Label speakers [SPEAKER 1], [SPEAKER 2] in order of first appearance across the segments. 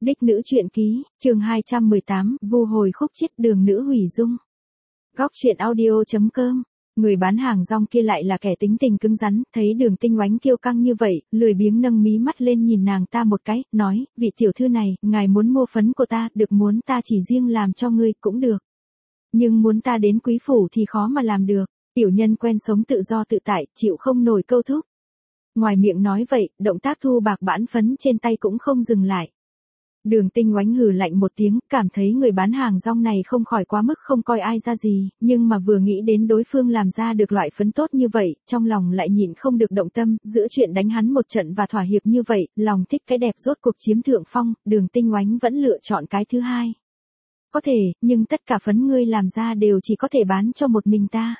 [SPEAKER 1] Đích nữ truyện ký, chương 218, vu hồi khúc chiết đường nữ hủy dung. Góc truyện audio.com. Người bán hàng rong kia lại là kẻ tính tình cứng rắn, thấy Đường Tinh Oánh kiêu căng như vậy, lười biếng nâng mí mắt lên nhìn nàng ta một cái, nói, vị tiểu thư này, ngài muốn mua phấn của ta, được, muốn ta chỉ riêng làm cho ngươi cũng được. Nhưng muốn ta đến quý phủ thì khó mà làm được, tiểu nhân quen sống tự do tự tại, chịu không nổi câu thúc. Ngoài miệng nói vậy, động tác thu bạc bãn phấn trên tay cũng không dừng lại. Đường Tinh Oánh hừ lạnh một tiếng, cảm thấy người bán hàng rong này không khỏi quá mức không coi ai ra gì, nhưng mà vừa nghĩ đến đối phương làm ra được loại phấn tốt như vậy, trong lòng lại nhịn không được động tâm, giữa chuyện đánh hắn một trận và thỏa hiệp như vậy, lòng thích cái đẹp rốt cuộc chiếm thượng phong, Đường Tinh Oánh vẫn lựa chọn cái thứ hai. Có thể, nhưng tất cả phấn ngươi làm ra đều chỉ có thể bán cho một mình ta.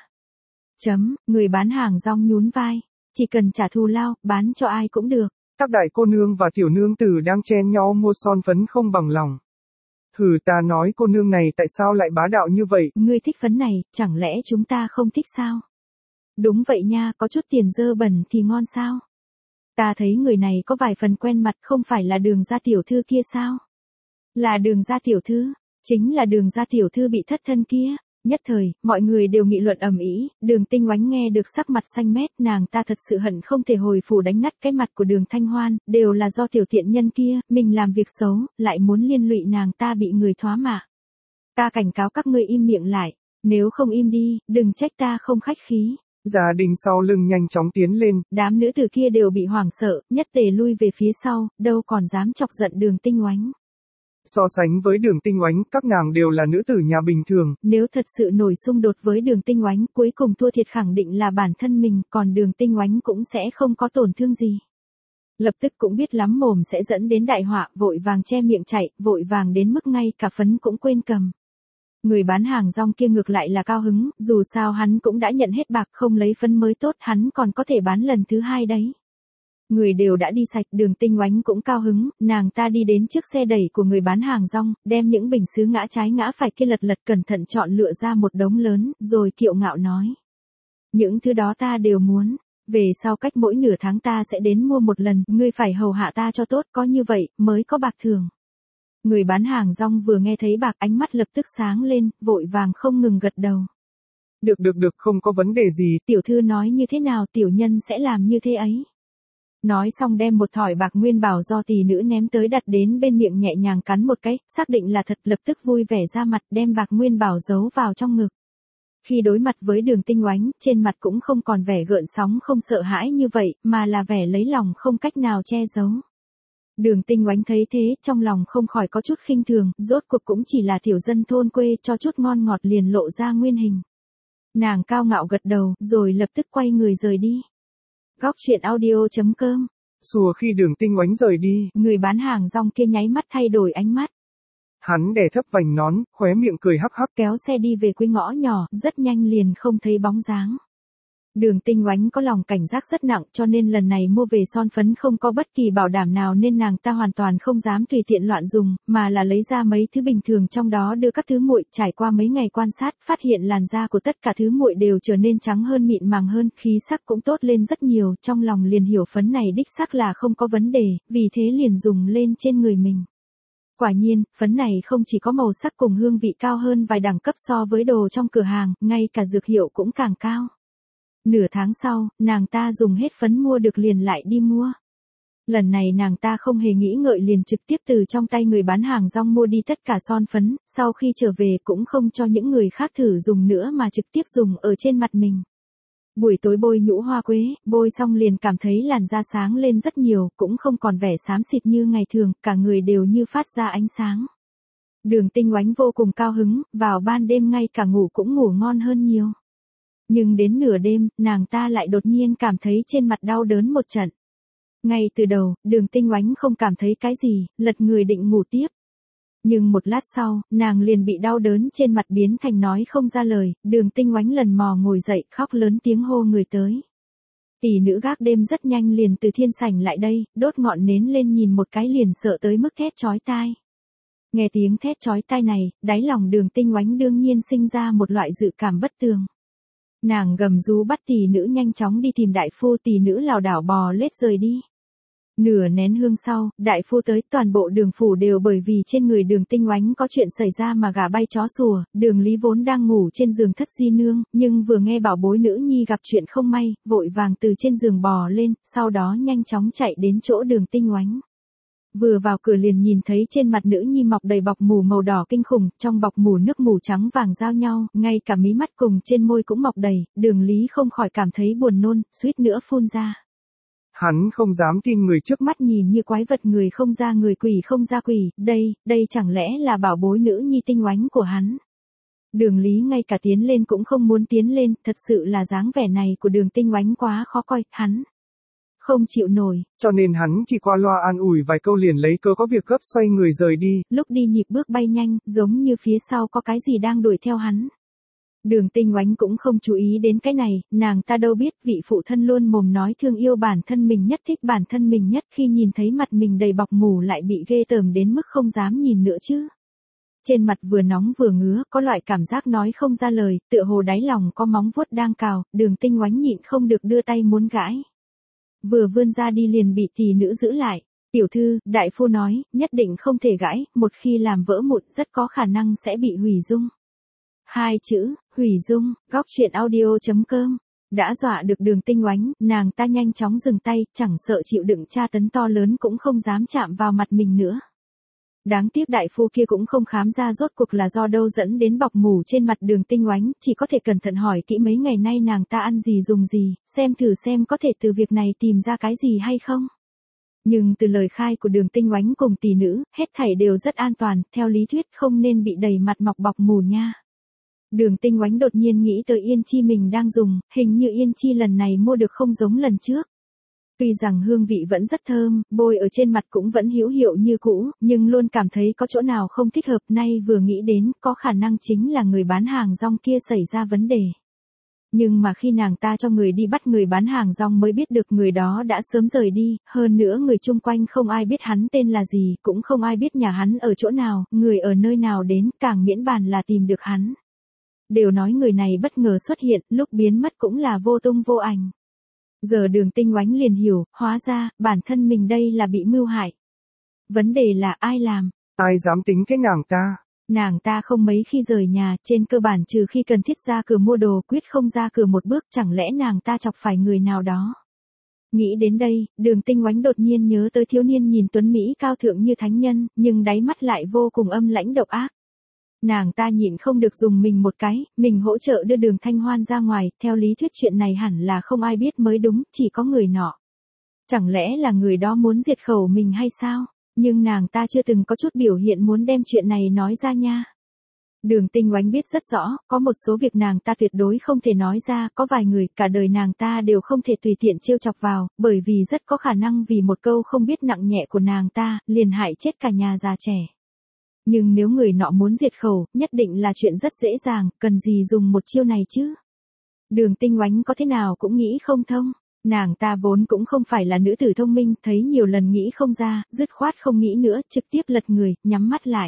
[SPEAKER 1] Người bán hàng rong nhún vai, chỉ cần trả thù lao, bán cho ai cũng được.
[SPEAKER 2] Các đại cô nương và tiểu nương tử đang chen nhau mua son phấn không bằng lòng. Hừ, ta nói cô nương này tại sao lại bá đạo như vậy?
[SPEAKER 1] Ngươi thích phấn này, chẳng lẽ chúng ta không thích sao? Đúng vậy nha, có chút tiền dơ bẩn thì ngon sao? Ta thấy người này có vài phần quen mặt, không phải là Đường gia tiểu thư kia sao? Là Đường gia tiểu thư, chính là Đường gia tiểu thư bị thất thân kia. Nhất thời, mọi người đều nghị luận ầm ĩ, Đường Tinh Oánh nghe được sắc mặt xanh mét, nàng ta thật sự hận không thể hồi phủ đánh nát cái mặt của Đường Thanh Hoan, đều là do tiểu tiện nhân kia, mình làm việc xấu, lại muốn liên lụy nàng ta bị người thoá mạ. Ta cảnh cáo các ngươi im miệng lại, nếu không im đi, đừng trách ta không khách khí.
[SPEAKER 2] Gia đình sau lưng nhanh chóng tiến lên,
[SPEAKER 1] đám nữ tử kia đều bị hoảng sợ, nhất tề lui về phía sau, đâu còn dám chọc giận Đường Tinh Oánh.
[SPEAKER 2] So sánh với Đường Tinh Oánh, các nàng đều là nữ tử nhà bình thường.
[SPEAKER 1] Nếu thật sự nổi xung đột với Đường Tinh Oánh, cuối cùng thua thiệt khẳng định là bản thân mình, còn Đường Tinh Oánh cũng sẽ không có tổn thương gì. Lập tức cũng biết lắm mồm sẽ dẫn đến đại họa, vội vàng che miệng chạy, vội vàng đến mức ngay cả phấn cũng quên cầm. Người bán hàng rong kia ngược lại là cao hứng, dù sao hắn cũng đã nhận hết bạc, không lấy phấn mới tốt, hắn còn có thể bán lần thứ hai đấy. Người đều đã đi sạch, Đường Tinh Oánh cũng cao hứng, nàng ta đi đến trước xe đẩy của người bán hàng rong, đem những bình sứ ngã trái ngã phải kia lật lật cẩn thận chọn lựa ra một đống lớn, rồi kiệu ngạo nói. Những thứ đó ta đều muốn, về sau cách mỗi nửa tháng ta sẽ đến mua một lần, ngươi phải hầu hạ ta cho tốt, có như vậy, mới có bạc thưởng. Người bán hàng rong vừa nghe thấy bạc ánh mắt lập tức sáng lên, vội vàng không ngừng gật đầu.
[SPEAKER 2] Được, không có vấn đề gì.
[SPEAKER 1] Tiểu thư nói như thế nào tiểu nhân sẽ làm như thế ấy. Nói xong đem một thỏi bạc nguyên bảo do tỷ nữ ném tới đặt đến bên miệng nhẹ nhàng cắn một cái, xác định là thật, lập tức vui vẻ ra mặt đem bạc nguyên bảo giấu vào trong ngực. Khi đối mặt với Đường Tinh Oánh, trên mặt cũng không còn vẻ gợn sóng không sợ hãi như vậy, mà là vẻ lấy lòng không cách nào che giấu. Đường Tinh Oánh thấy thế, trong lòng không khỏi có chút khinh thường, rốt cuộc cũng chỉ là tiểu dân thôn quê, cho chút ngon ngọt liền lộ ra nguyên hình. Nàng cao ngạo gật đầu, rồi lập tức quay người rời đi. Góc truyện audio.com.
[SPEAKER 2] Xùa khi Đường Tinh Oánh rời đi,
[SPEAKER 1] người bán hàng rong kia nháy mắt thay đổi ánh mắt.
[SPEAKER 2] Hắn đè thấp vành nón, khóe miệng cười hắc hắc,
[SPEAKER 1] kéo xe đi về cuối ngõ nhỏ, rất nhanh liền không thấy bóng dáng. Đường Tinh Oánh có lòng cảnh giác rất nặng, cho nên lần này mua về son phấn không có bất kỳ bảo đảm nào nên nàng ta hoàn toàn không dám tùy tiện loạn dùng, mà là lấy ra mấy thứ bình thường trong đó đưa các thứ muội. Trải qua mấy ngày quan sát, phát hiện làn da của tất cả thứ muội đều trở nên trắng hơn, mịn màng hơn, khí sắc cũng tốt lên rất nhiều, trong lòng liền hiểu phấn này đích xác là không có vấn đề, vì thế liền dùng lên trên người mình. Quả nhiên, phấn này không chỉ có màu sắc cùng hương vị cao hơn vài đẳng cấp so với đồ trong cửa hàng, ngay cả dược hiệu cũng càng cao. Nửa tháng sau, nàng ta dùng hết phấn mua được liền lại đi mua. Lần này nàng ta không hề nghĩ ngợi liền trực tiếp từ trong tay người bán hàng rong mua đi tất cả son phấn, sau khi trở về cũng không cho những người khác thử dùng nữa mà trực tiếp dùng ở trên mặt mình. Buổi tối bôi nhũ hoa quế, bôi xong liền cảm thấy làn da sáng lên rất nhiều, cũng không còn vẻ xám xịt như ngày thường, cả người đều như phát ra ánh sáng. Đường Tinh Oánh vô cùng cao hứng, vào ban đêm ngay cả ngủ cũng ngủ ngon hơn nhiều. Nhưng đến nửa đêm, nàng ta lại đột nhiên cảm thấy trên mặt đau đớn một trận. Ngay từ đầu, Đường Tinh Oánh không cảm thấy cái gì, lật người định ngủ tiếp. Nhưng một lát sau, nàng liền bị đau đớn trên mặt biến thành nói không ra lời, Đường Tinh Oánh lần mò ngồi dậy, khóc lớn tiếng hô người tới. Tỷ nữ gác đêm rất nhanh liền từ thiên sảnh lại đây, đốt ngọn nến lên nhìn một cái liền sợ tới mức thét chói tai. Nghe tiếng thét chói tai này, đáy lòng Đường Tinh Oánh đương nhiên sinh ra một loại dự cảm bất tường. Nàng gầm rú bắt tỷ nữ nhanh chóng đi tìm đại phu, tỷ nữ lảo đảo bò lết rời đi. Nửa nén hương sau, đại phu tới, toàn bộ Đường phủ đều bởi vì trên người Đường Tinh Oánh có chuyện xảy ra mà gà bay chó sủa. Đường Lý vốn đang ngủ trên giường thất di nương, nhưng vừa nghe bảo bối nữ nhi gặp chuyện không may, vội vàng từ trên giường bò lên, sau đó nhanh chóng chạy đến chỗ Đường Tinh Oánh. Vừa vào cửa liền nhìn thấy trên mặt nữ nhi mọc đầy bọc mủ màu đỏ kinh khủng, trong bọc mủ nước mủ trắng vàng giao nhau, ngay cả mí mắt cùng trên môi cũng mọc đầy. Đường Lý không khỏi cảm thấy buồn nôn, suýt nữa phun ra.
[SPEAKER 2] Hắn không dám tin người trước
[SPEAKER 1] Mắt nhìn như quái vật, người không ra người, quỷ không ra quỷ, đây chẳng lẽ là bảo bối nữ nhi Tinh Oánh của hắn. Đường Lý ngay cả tiến lên cũng không muốn tiến lên, thật sự là dáng vẻ này của Đường Tinh Oánh quá khó coi, hắn không chịu nổi.
[SPEAKER 2] Cho nên hắn chỉ qua loa an ủi vài câu liền lấy cớ có việc gấp xoay người rời đi.
[SPEAKER 1] Lúc đi nhịp bước bay nhanh, giống như phía sau có cái gì đang đuổi theo hắn. Đường Tinh Oánh cũng không chú ý đến cái này, nàng ta đâu biết vị phụ thân luôn mồm nói thương yêu bản thân mình nhất, thích bản thân mình nhất, khi nhìn thấy mặt mình đầy bọc mủ lại bị ghê tởm đến mức không dám nhìn nữa chứ. Trên mặt vừa nóng vừa ngứa, có loại cảm giác nói không ra lời, tựa hồ đáy lòng có móng vuốt đang cào. Đường Tinh Oánh nhịn không được đưa tay muốn gãi. Vừa vươn ra đi liền bị tỷ nữ giữ lại. Tiểu thư, đại phu nói, nhất định không thể gãi, một khi làm vỡ mụn rất có khả năng sẽ bị hủy dung. 2 chữ, hủy dung. Góc truyện audio.com. Đã dọa được Đường Tinh Oánh, nàng ta nhanh chóng dừng tay, chẳng sợ chịu đựng tra tấn to lớn cũng không dám chạm vào mặt mình nữa. Đáng tiếc đại phu kia cũng không khám ra rốt cuộc là do đâu dẫn đến bọc mủ trên mặt Đường Tinh Oánh, chỉ có thể cẩn thận hỏi kỹ mấy ngày nay nàng ta ăn gì dùng gì, xem thử xem có thể từ việc này tìm ra cái gì hay không. Nhưng từ lời khai của Đường Tinh Oánh cùng tỷ nữ, hết thảy đều rất an toàn, theo lý thuyết không nên bị đầy mặt mọc bọc mủ nha. Đường Tinh Oánh đột nhiên nghĩ tới Yên Chi mình đang dùng, hình như Yên Chi lần này mua được không giống lần trước. Tuy rằng hương vị vẫn rất thơm, bôi ở trên mặt cũng vẫn hữu hiệu như cũ, nhưng luôn cảm thấy có chỗ nào không thích hợp, nay vừa nghĩ đến, có khả năng chính là người bán hàng rong kia xảy ra vấn đề. Nhưng mà khi nàng ta cho người đi bắt người bán hàng rong mới biết được người đó đã sớm rời đi, hơn nữa người chung quanh không ai biết hắn tên là gì, cũng không ai biết nhà hắn ở chỗ nào, người ở nơi nào đến, càng miễn bàn là tìm được hắn. Đều nói người này bất ngờ xuất hiện, lúc biến mất cũng là vô tung vô ảnh. Giờ Đường Tinh Oánh liền hiểu, hóa ra, bản thân mình đây là bị mưu hại. Vấn đề là ai làm?
[SPEAKER 2] Ai dám tính cái nàng ta?
[SPEAKER 1] Nàng ta không mấy khi rời nhà, trên cơ bản trừ khi cần thiết ra cửa mua đồ, quyết không ra cửa một bước, chẳng lẽ nàng ta chọc phải người nào đó. Nghĩ đến đây, Đường Tinh Oánh đột nhiên nhớ tới thiếu niên nhìn tuấn Mỹ cao thượng như thánh nhân, nhưng đáy mắt lại vô cùng âm lãnh độc ác. Nàng ta nhịn không được dùng mình một cái, mình hỗ trợ đưa Đường Thanh Hoan ra ngoài, theo lý thuyết chuyện này hẳn là không ai biết mới đúng, chỉ có người nọ. Chẳng lẽ là người đó muốn diệt khẩu mình hay sao? Nhưng nàng ta chưa từng có chút biểu hiện muốn đem chuyện này nói ra nha. Đường Tinh Oánh biết rất rõ, có một số việc nàng ta tuyệt đối không thể nói ra, có vài người cả đời nàng ta đều không thể tùy tiện trêu chọc vào, bởi vì rất có khả năng vì một câu không biết nặng nhẹ của nàng ta, liền hại chết cả nhà già trẻ. Nhưng nếu người nọ muốn diệt khẩu, nhất định là chuyện rất dễ dàng, cần gì dùng một chiêu này chứ? Đường Tinh Oánh có thế nào cũng nghĩ không thông. Nàng ta vốn cũng không phải là nữ tử thông minh, thấy nhiều lần nghĩ không ra, dứt khoát không nghĩ nữa, trực tiếp lật người, nhắm mắt lại.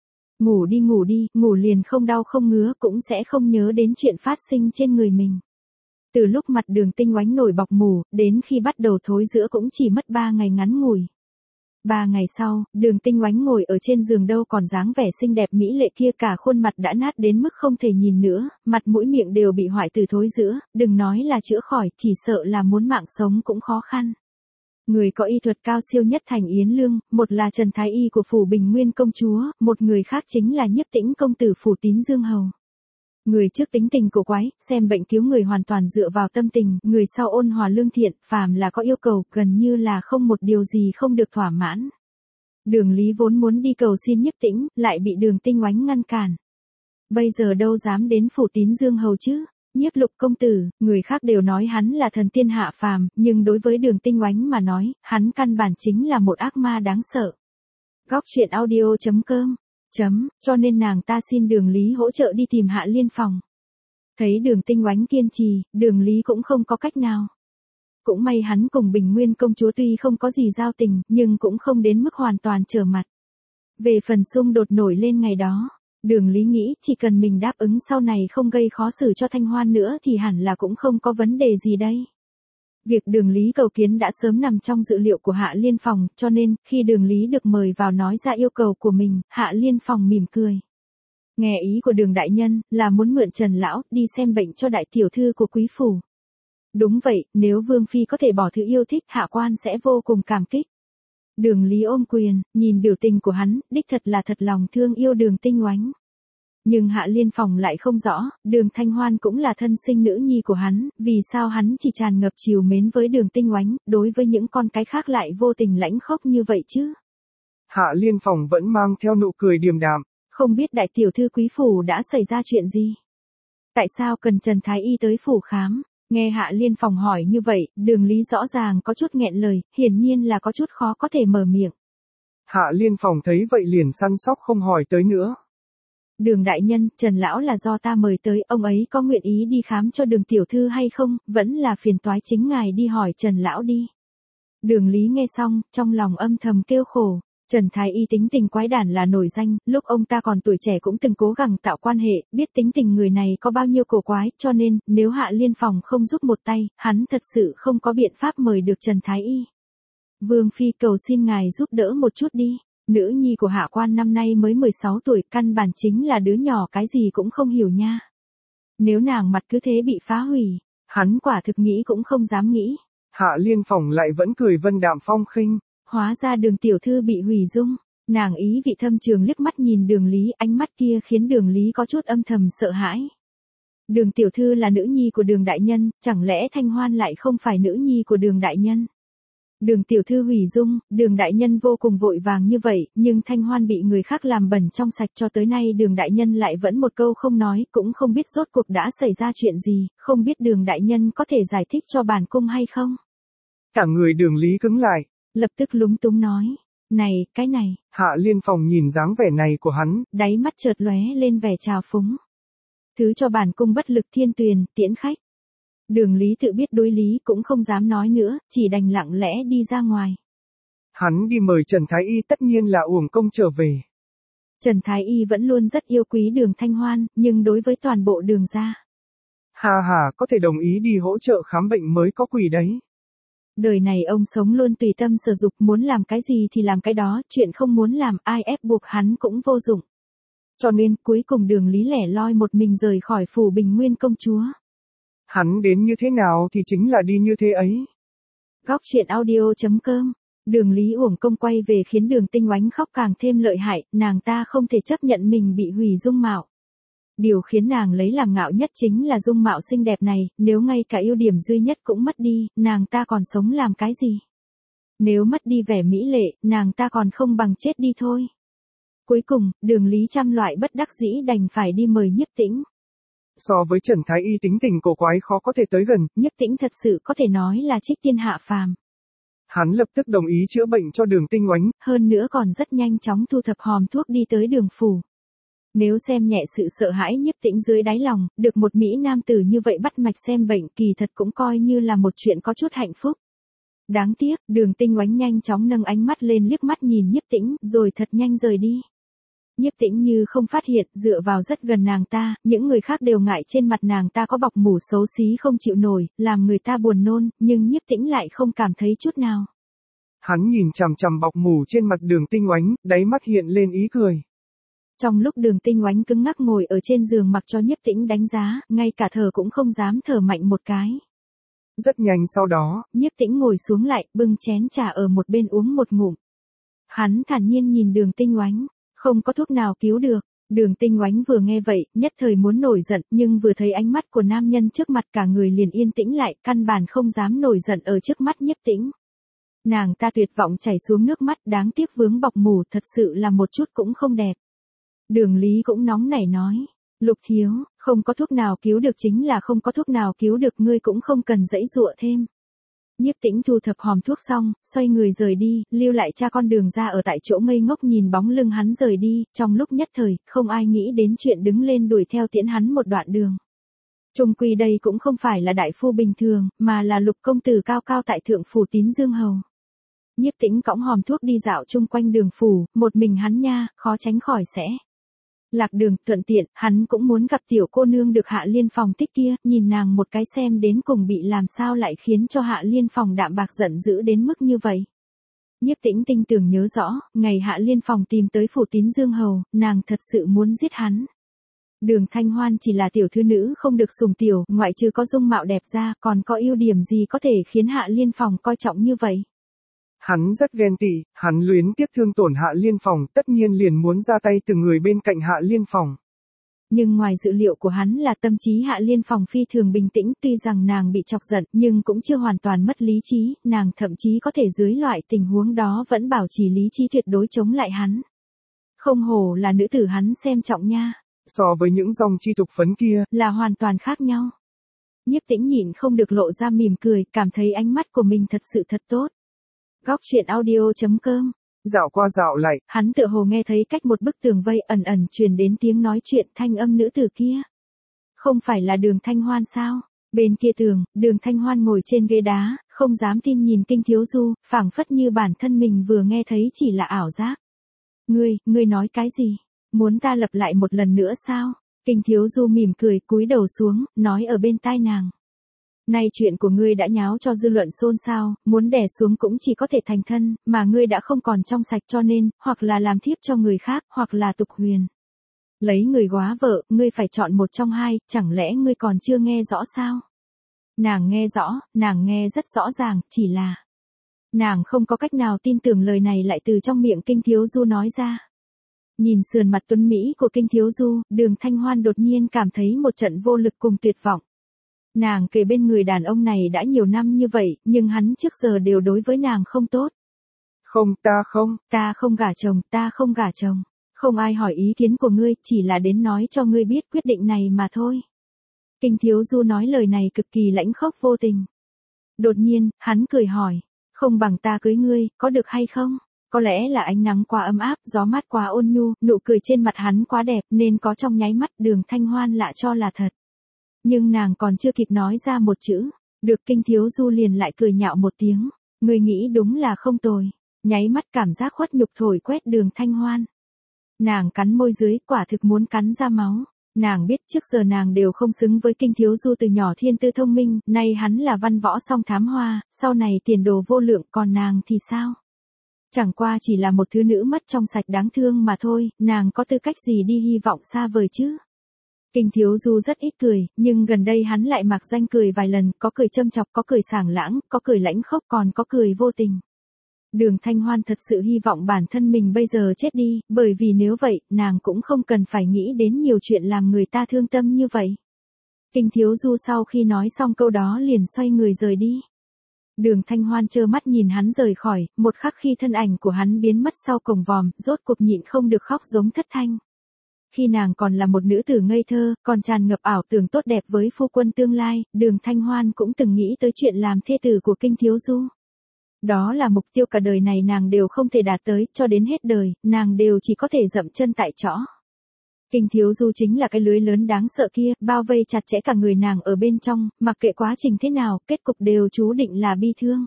[SPEAKER 1] Ngủ đi, ngủ liền không đau không ngứa, cũng sẽ không nhớ đến chuyện phát sinh trên người mình. Từ lúc mặt Đường Tinh Oánh nổi bọc mủ, đến khi bắt đầu thối rữa cũng chỉ mất 3 ngày ngắn ngủi. 3 ngày sau, Đường Tinh Oánh ngồi ở trên giường đâu còn dáng vẻ xinh đẹp mỹ lệ kia, cả khuôn mặt đã nát đến mức không thể nhìn nữa, mặt mũi miệng đều bị hoại tử thối rữa, đừng nói là chữa khỏi, chỉ sợ là muốn mạng sống cũng khó khăn. Người có y thuật cao siêu nhất thành Yến Lương, một là Trần Thái Y của phủ Bình Nguyên công chúa, một người khác chính là Nhiếp Tĩnh công tử phủ Tín Dương hầu. Người trước tính tình cổ quái, xem bệnh cứu người hoàn toàn dựa vào tâm tình, người sau ôn hòa lương thiện, phàm là có yêu cầu, gần như là không một điều gì không được thỏa mãn. Đường Lý vốn muốn đi cầu xin Nhiếp Tĩnh, lại bị Đường Tinh Oánh ngăn cản. Bây giờ đâu dám đến phủ Tín Dương hầu chứ? Nhiếp Lục công tử, người khác đều nói hắn là thần tiên hạ phàm, nhưng đối với Đường Tinh Oánh mà nói, hắn căn bản chính là một ác ma đáng sợ. Góc truyện audio.com. Cho nên nàng ta xin Đường Lý hỗ trợ đi tìm Hạ Liên phòng. Thấy Đường Tinh Oánh kiên trì, Đường Lý cũng không có cách nào. Cũng may hắn cùng Bình Nguyên công chúa tuy không có gì giao tình, nhưng cũng không đến mức hoàn toàn trở mặt. Về phần xung đột nổi lên ngày đó, Đường Lý nghĩ chỉ cần mình đáp ứng sau này không gây khó xử cho Thanh Hoan nữa thì hẳn là cũng không có vấn đề gì đây. Việc Đường Lý cầu kiến đã sớm nằm trong dự liệu của Hạ Liên Phòng, cho nên, khi Đường Lý được mời vào nói ra yêu cầu của mình, Hạ Liên Phòng mỉm cười. Nghe ý của Đường đại nhân, là muốn mượn Trần lão, đi xem bệnh cho đại tiểu thư của quý phủ. Đúng vậy, nếu Vương Phi có thể bỏ thứ yêu thích, hạ quan sẽ vô cùng cảm kích. Đường Lý ôm quyền, nhìn biểu tình của hắn, đích thật là thật lòng thương yêu Đường Tinh Oánh. Nhưng Hạ Liên Phòng lại không rõ, Đường Thanh Hoan cũng là thân sinh nữ nhi của hắn, vì sao hắn chỉ tràn ngập trìu mến với Đường Tinh Oánh, đối với những con cái khác lại vô tình lãnh khốc như vậy chứ?
[SPEAKER 2] Hạ Liên Phòng vẫn mang theo nụ cười điềm đạm.
[SPEAKER 1] Không biết đại tiểu thư quý phủ đã xảy ra chuyện gì? Tại sao cần Trần Thái Y tới phủ khám? Nghe Hạ Liên Phòng hỏi như vậy, Đường Lý rõ ràng có chút nghẹn lời, hiển nhiên là có chút khó có thể mở miệng.
[SPEAKER 2] Hạ Liên Phòng thấy vậy liền săn sóc không hỏi tới nữa.
[SPEAKER 1] Đường đại nhân, Trần lão là do ta mời tới, ông ấy có nguyện ý đi khám cho Đường tiểu thư hay không, vẫn là phiền toái chính ngài đi hỏi Trần lão đi. Đường Lý nghe xong, trong lòng âm thầm kêu khổ. Trần Thái Y tính tình quái đản là nổi danh, lúc ông ta còn tuổi trẻ cũng từng cố gắng tạo quan hệ, biết tính tình người này có bao nhiêu cổ quái, cho nên, nếu Hạ Liên Phòng không giúp một tay, hắn thật sự không có biện pháp mời được Trần Thái Y. Vương Phi cầu xin ngài giúp đỡ một chút đi. Nữ nhi của hạ quan năm nay mới 16 tuổi, căn bản chính là đứa nhỏ cái gì cũng không hiểu nha. Nếu nàng mặt cứ thế bị phá hủy, hắn quả thực nghĩ cũng không dám nghĩ.
[SPEAKER 2] Hạ Liên Phòng lại vẫn cười vân đạm phong khinh.
[SPEAKER 1] Hóa ra Đường tiểu thư bị hủy dung. Nàng ý vị thâm trường liếc mắt nhìn Đường Lý, ánh mắt kia khiến Đường Lý có chút âm thầm sợ hãi. Đường tiểu thư là nữ nhi của Đường đại nhân, chẳng lẽ Thanh Hoan lại không phải nữ nhi của Đường đại nhân? Đường tiểu thư hủy dung, Đường đại nhân vô cùng vội vàng như vậy, nhưng Thanh Hoan bị người khác làm bẩn trong sạch cho tới nay Đường đại nhân lại vẫn một câu không nói, cũng không biết rốt cuộc đã xảy ra chuyện gì, không biết Đường đại nhân có thể giải thích cho bản cung hay không?
[SPEAKER 2] Cả người Đường Lý cứng lại.
[SPEAKER 1] Lập tức lúng túng nói, này, cái này.
[SPEAKER 2] Hạ Liên Phòng nhìn dáng vẻ này của hắn,
[SPEAKER 1] đáy mắt chợt lóe lên vẻ trào phúng. Thứ cho bản cung bất lực thiên tuyền, tiễn khách. Đường Lý tự biết đối lý cũng không dám nói nữa, chỉ đành lặng lẽ đi ra ngoài.
[SPEAKER 2] Hắn đi mời Trần Thái Y tất nhiên là uổng công trở về.
[SPEAKER 1] Trần Thái Y vẫn luôn rất yêu quý Đường Thanh Hoan, nhưng đối với toàn bộ Đường gia.
[SPEAKER 2] Hà hà, có thể đồng ý đi hỗ trợ khám bệnh mới có quỷ đấy.
[SPEAKER 1] Đời này ông sống luôn tùy tâm sở dục, muốn làm cái gì thì làm cái đó, chuyện không muốn làm ai ép buộc hắn cũng vô dụng. Cho nên cuối cùng Đường Lý lẻ loi một mình rời khỏi phủ Bình Nguyên công chúa.
[SPEAKER 2] Hắn đến như thế nào thì chính là đi như thế ấy.
[SPEAKER 1] Góc truyện audio.com. Đường Lý uổng công quay về khiến Đường Tinh Oánh khóc càng thêm lợi hại, nàng ta không thể chấp nhận mình bị hủy dung mạo. Điều khiến nàng lấy làm ngạo nhất chính là dung mạo xinh đẹp này, nếu ngay cả ưu điểm duy nhất cũng mất đi, nàng ta còn sống làm cái gì? Nếu mất đi vẻ mỹ lệ, nàng ta còn không bằng chết đi thôi. Cuối cùng, Đường Lý trăm loại bất đắc dĩ đành phải đi mời Nhiếp Tĩnh.
[SPEAKER 2] So với Trần Thái Y tính tình cổ quái khó có thể tới gần,
[SPEAKER 1] Nhiếp Tĩnh thật sự có thể nói là trích tiên hạ phàm.
[SPEAKER 2] Hắn lập tức đồng ý chữa bệnh cho Đường Tinh Oánh,
[SPEAKER 1] hơn nữa còn rất nhanh chóng thu thập hòm thuốc đi tới Đường phủ. Nếu xem nhẹ sự sợ hãi Nhiếp Tĩnh dưới đáy lòng, được một mỹ nam tử như vậy bắt mạch xem bệnh kỳ thật cũng coi như là một chuyện có chút hạnh phúc. Đáng tiếc, Đường Tinh Oánh nhanh chóng nâng ánh mắt lên liếc mắt nhìn Nhiếp Tĩnh, rồi thật nhanh rời đi. Nhiếp Tĩnh như không phát hiện, dựa vào rất gần nàng ta, những người khác đều ngại trên mặt nàng ta có bọc mủ xấu xí không chịu nổi, làm người ta buồn nôn, nhưng Nhiếp Tĩnh lại không cảm thấy chút nào.
[SPEAKER 2] Hắn nhìn chằm chằm bọc mủ trên mặt Đường Tinh Oánh, đáy mắt hiện lên ý cười.
[SPEAKER 1] Trong lúc Đường Tinh Oánh cứng ngắc ngồi ở trên giường mặc cho Nhiếp Tĩnh đánh giá, ngay cả thở cũng không dám thở mạnh một cái.
[SPEAKER 2] Rất nhanh sau đó,
[SPEAKER 1] Nhiếp Tĩnh ngồi xuống lại, bưng chén trà ở một bên uống một ngụm. Hắn thản nhiên nhìn Đường Tinh Oánh, không có thuốc nào cứu được. Đường Tinh Oánh vừa nghe vậy, nhất thời muốn nổi giận, nhưng vừa thấy ánh mắt của nam nhân trước mặt cả người liền yên tĩnh lại, căn bản không dám nổi giận ở trước mắt Nhiếp Tĩnh. Nàng ta tuyệt vọng chảy xuống nước mắt, đáng tiếc vướng bọc mủ thật sự là một chút cũng không đẹp. Đường Lý cũng nóng nảy nói, Lục thiếu, không có thuốc nào cứu được chính là không có thuốc nào cứu được, ngươi cũng không cần giãy giụa thêm. Nhiếp Tĩnh thu thập hòm thuốc xong, xoay người rời đi, lưu lại cha con Đường ra ở tại chỗ ngây ngốc nhìn bóng lưng hắn rời đi, trong lúc nhất thời, không ai nghĩ đến chuyện đứng lên đuổi theo tiễn hắn một đoạn đường. Chung quy đây cũng không phải là đại phu bình thường, mà là Lục công tử cao cao tại thượng phủ Tín Dương hầu. Nhiếp Tĩnh cõng hòm thuốc đi dạo chung quanh đường phủ, một mình hắn nha, khó tránh khỏi sẽ Lạc đường, thuận tiện, hắn cũng muốn gặp tiểu cô nương được Hạ Liên Phòng thích kia, nhìn nàng một cái xem đến cùng bị làm sao lại khiến cho Hạ Liên Phòng đạm bạc giận dữ đến mức như vậy. Nhiếp Tĩnh tinh tường nhớ rõ, ngày Hạ Liên Phòng tìm tới phủ Tín Dương Hầu, nàng thật sự muốn giết hắn. Đường Thanh Hoan chỉ là tiểu thư nữ không được sủng tiểu, ngoại trừ có dung mạo đẹp ra, còn có ưu điểm gì có thể khiến Hạ Liên Phòng coi trọng như vậy.
[SPEAKER 2] Hắn rất ghen tị, hắn luyến tiếc thương tổn Hạ Liên Phòng, tất nhiên liền muốn ra tay từ người bên cạnh Hạ Liên Phòng.
[SPEAKER 1] Nhưng ngoài dự liệu của hắn là tâm trí Hạ Liên Phòng phi thường bình tĩnh, tuy rằng nàng bị chọc giận nhưng cũng chưa hoàn toàn mất lý trí, nàng thậm chí có thể dưới loại tình huống đó vẫn bảo trì lý trí tuyệt đối chống lại hắn. Không hổ là nữ tử hắn xem trọng nha.
[SPEAKER 2] So với những dòng chi tục phấn kia,
[SPEAKER 1] là hoàn toàn khác nhau. Nhiếp Tĩnh nhịn không được lộ ra mỉm cười, cảm thấy ánh mắt của mình thật sự thật tốt. Góc truyện audio.com.
[SPEAKER 2] Dạo qua dạo lại,
[SPEAKER 1] hắn tựa hồ nghe thấy cách một bức tường vây ẩn ẩn truyền đến tiếng nói chuyện thanh âm nữ tử kia. Không phải là Đường Thanh Hoan sao? Bên kia tường, Đường Thanh Hoan ngồi trên ghế đá, không dám tin nhìn Kinh Thiếu Du, phảng phất như bản thân mình vừa nghe thấy chỉ là ảo giác. Ngươi nói cái gì? Muốn ta lặp lại một lần nữa sao? Kinh Thiếu Du mỉm cười, cúi đầu xuống, nói ở bên tai nàng. Nay chuyện của ngươi đã nháo cho dư luận xôn xao, muốn đè xuống cũng chỉ có thể thành thân, mà ngươi đã không còn trong sạch cho nên, hoặc là làm thiếp cho người khác, hoặc là tục huyền. Lấy người góa vợ, ngươi phải chọn một trong hai, chẳng lẽ ngươi còn chưa nghe rõ sao? Nàng nghe rõ, nàng nghe rất rõ ràng, chỉ là nàng không có cách nào tin tưởng lời này lại từ trong miệng Kinh Thiếu Du nói ra. Nhìn sườn mặt tuấn Mỹ của Kinh Thiếu Du, Đường Thanh Hoan đột nhiên cảm thấy một trận vô lực cùng tuyệt vọng. Nàng kề bên người đàn ông này đã nhiều năm như vậy, nhưng hắn trước giờ đều đối với nàng không tốt.
[SPEAKER 2] Không,
[SPEAKER 1] ta không gả chồng. Không ai hỏi ý kiến của ngươi, chỉ là đến nói cho ngươi biết quyết định này mà thôi. Kinh Thiếu Du nói lời này cực kỳ lãnh khốc vô tình. Đột nhiên, hắn cười hỏi, không bằng ta cưới ngươi, có được hay không? Có lẽ là ánh nắng quá ấm áp, gió mát quá ôn nhu, nụ cười trên mặt hắn quá đẹp nên có trong nháy mắt Đường Thanh Hoan lạ cho là thật. Nhưng nàng còn chưa kịp nói ra một chữ, được Kinh Thiếu Du liền lại cười nhạo một tiếng. Người nghĩ đúng là không tồi. Nháy mắt cảm giác khuất nhục thổi quét Đường Thanh Hoan. Nàng cắn môi dưới, quả thực muốn cắn ra máu. Nàng biết trước giờ nàng đều không xứng với Kinh Thiếu Du từ nhỏ thiên tư thông minh, nay hắn là văn võ song thám hoa, sau này tiền đồ vô lượng, còn nàng thì sao? Chẳng qua chỉ là một thứ nữ mất trong sạch đáng thương mà thôi, nàng có tư cách gì đi hy vọng xa vời chứ? Kinh Thiếu Du rất ít cười, nhưng gần đây hắn lại mặc danh cười vài lần, có cười châm chọc, có cười sảng lãng, có cười lãnh khốc, còn có cười vô tình. Đường Thanh Hoan thật sự hy vọng bản thân mình bây giờ chết đi, bởi vì nếu vậy, nàng cũng không cần phải nghĩ đến nhiều chuyện làm người ta thương tâm như vậy. Kinh Thiếu Du sau khi nói xong câu đó liền xoay người rời đi. Đường Thanh Hoan trơ mắt nhìn hắn rời khỏi, một khắc khi thân ảnh của hắn biến mất sau cổng vòm, rốt cuộc nhịn không được khóc giống thất thanh. Khi nàng còn là một nữ tử ngây thơ, còn tràn ngập ảo tưởng tốt đẹp với phu quân tương lai, Đường Thanh Hoan cũng từng nghĩ tới chuyện làm thê tử của Kinh Thiếu Du. Đó là mục tiêu cả đời này nàng đều không thể đạt tới, cho đến hết đời, nàng đều chỉ có thể dậm chân tại chỗ. Kinh Thiếu Du chính là cái lưới lớn đáng sợ kia, bao vây chặt chẽ cả người nàng ở bên trong, mặc kệ quá trình thế nào, kết cục đều chú định là bi thương.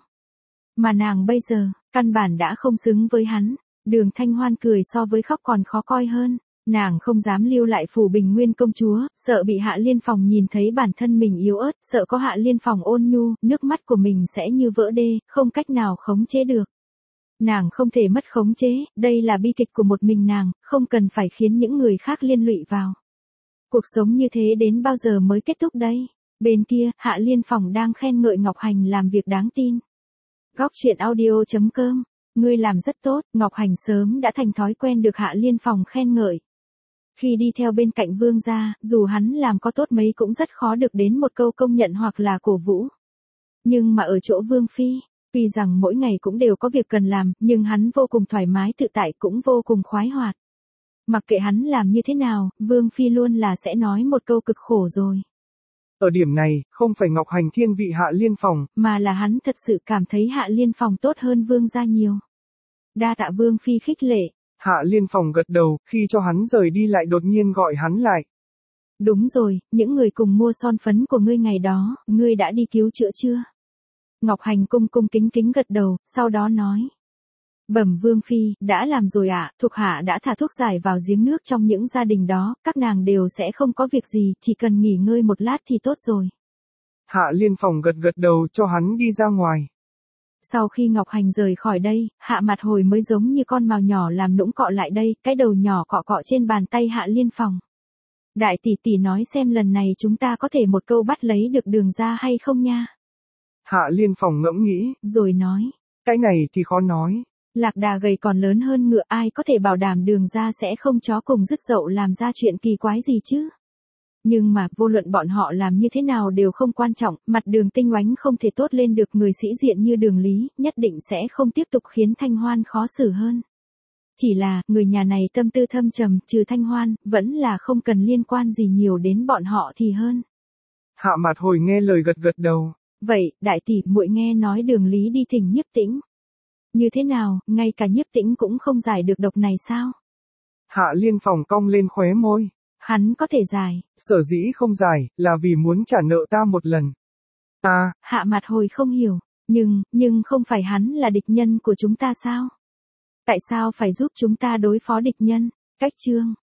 [SPEAKER 1] Mà nàng bây giờ, căn bản đã không xứng với hắn. Đường Thanh Hoan cười so với khóc còn khó coi hơn. Nàng không dám lưu lại phủ Bình Nguyên công chúa, sợ bị Hạ Liên Phòng nhìn thấy bản thân mình yếu ớt, sợ có Hạ Liên Phòng ôn nhu, nước mắt của mình sẽ như vỡ đê, không cách nào khống chế được. Nàng không thể mất khống chế, đây là bi kịch của một mình nàng, không cần phải khiến những người khác liên lụy vào. Cuộc sống như thế đến bao giờ mới kết thúc đây? Bên kia, Hạ Liên Phòng đang khen ngợi Ngọc Hành làm việc đáng tin. Góc truyện audio.com. Ngươi làm rất tốt, Ngọc Hành sớm đã thành thói quen được Hạ Liên Phòng khen ngợi. Khi đi theo bên cạnh vương gia, dù hắn làm có tốt mấy cũng rất khó được đến một câu công nhận hoặc là cổ vũ. Nhưng mà ở chỗ Vương Phi, tuy rằng mỗi ngày cũng đều có việc cần làm, nhưng hắn vô cùng thoải mái tự tại cũng vô cùng khoái hoạt. Mặc kệ hắn làm như thế nào, Vương Phi luôn là sẽ nói một câu cực khổ rồi.
[SPEAKER 2] Ở điểm này, không phải Ngọc Hành thiên vị Hạ Liên Phòng,
[SPEAKER 1] mà là hắn thật sự cảm thấy Hạ Liên Phòng tốt hơn vương gia nhiều. Đa tạ Vương Phi khích lệ.
[SPEAKER 2] Hạ Liên Phòng gật đầu, khi cho hắn rời đi lại đột nhiên gọi hắn lại.
[SPEAKER 1] Đúng rồi, những người cùng mua son phấn của ngươi ngày đó, ngươi đã đi cứu chữa chưa? Ngọc Hành cung cung kính kính gật đầu, sau đó nói. Bẩm vương phi, đã làm rồi ạ, thuộc hạ đã thả thuốc giải vào giếng nước trong những gia đình đó, các nàng đều sẽ không có việc gì, chỉ cần nghỉ ngơi một lát thì tốt rồi.
[SPEAKER 2] Hạ Liên Phòng gật gật đầu cho hắn đi ra ngoài.
[SPEAKER 1] Sau khi Ngọc Hành rời khỏi đây, Hạ Mặt Hồi mới giống như con mèo nhỏ làm nũng cọ lại đây, cái đầu nhỏ cọ cọ trên bàn tay Hạ Liên Phòng. Đại tỷ tỷ nói xem lần này chúng ta có thể một câu bắt lấy được Đường ra hay không nha.
[SPEAKER 2] Hạ Liên Phòng ngẫm nghĩ,
[SPEAKER 1] rồi nói.
[SPEAKER 2] Cái này thì khó nói.
[SPEAKER 1] Lạc đà gầy còn lớn hơn ngựa, ai có thể bảo đảm Đường ra sẽ không chó cùng dứt dậu làm ra chuyện kỳ quái gì chứ. Nhưng mà, vô luận bọn họ làm như thế nào đều không quan trọng, mặt Đường Tinh Oánh không thể tốt lên được, người sĩ diện như Đường Lý, nhất định sẽ không tiếp tục khiến Thanh Hoan khó xử hơn. Chỉ là, người nhà này tâm tư thâm trầm, trừ Thanh Hoan, vẫn là không cần liên quan gì nhiều đến bọn họ thì hơn.
[SPEAKER 2] Hạ Mặt Hồi nghe lời gật gật đầu.
[SPEAKER 1] Vậy, đại tỷ, muội nghe nói Đường Lý đi thỉnh Nhiếp Tĩnh. Như thế nào, ngay cả Nhiếp Tĩnh cũng không giải được độc này sao?
[SPEAKER 2] Hạ Liên Phòng cong lên khóe môi.
[SPEAKER 1] Hắn có thể giải.
[SPEAKER 2] Sở dĩ không giải, là vì muốn trả nợ ta một lần.
[SPEAKER 1] Hạ Mặt Hồi không hiểu. Nhưng không phải hắn là địch nhân của chúng ta sao? Tại sao phải giúp chúng ta đối phó địch nhân? Cách chương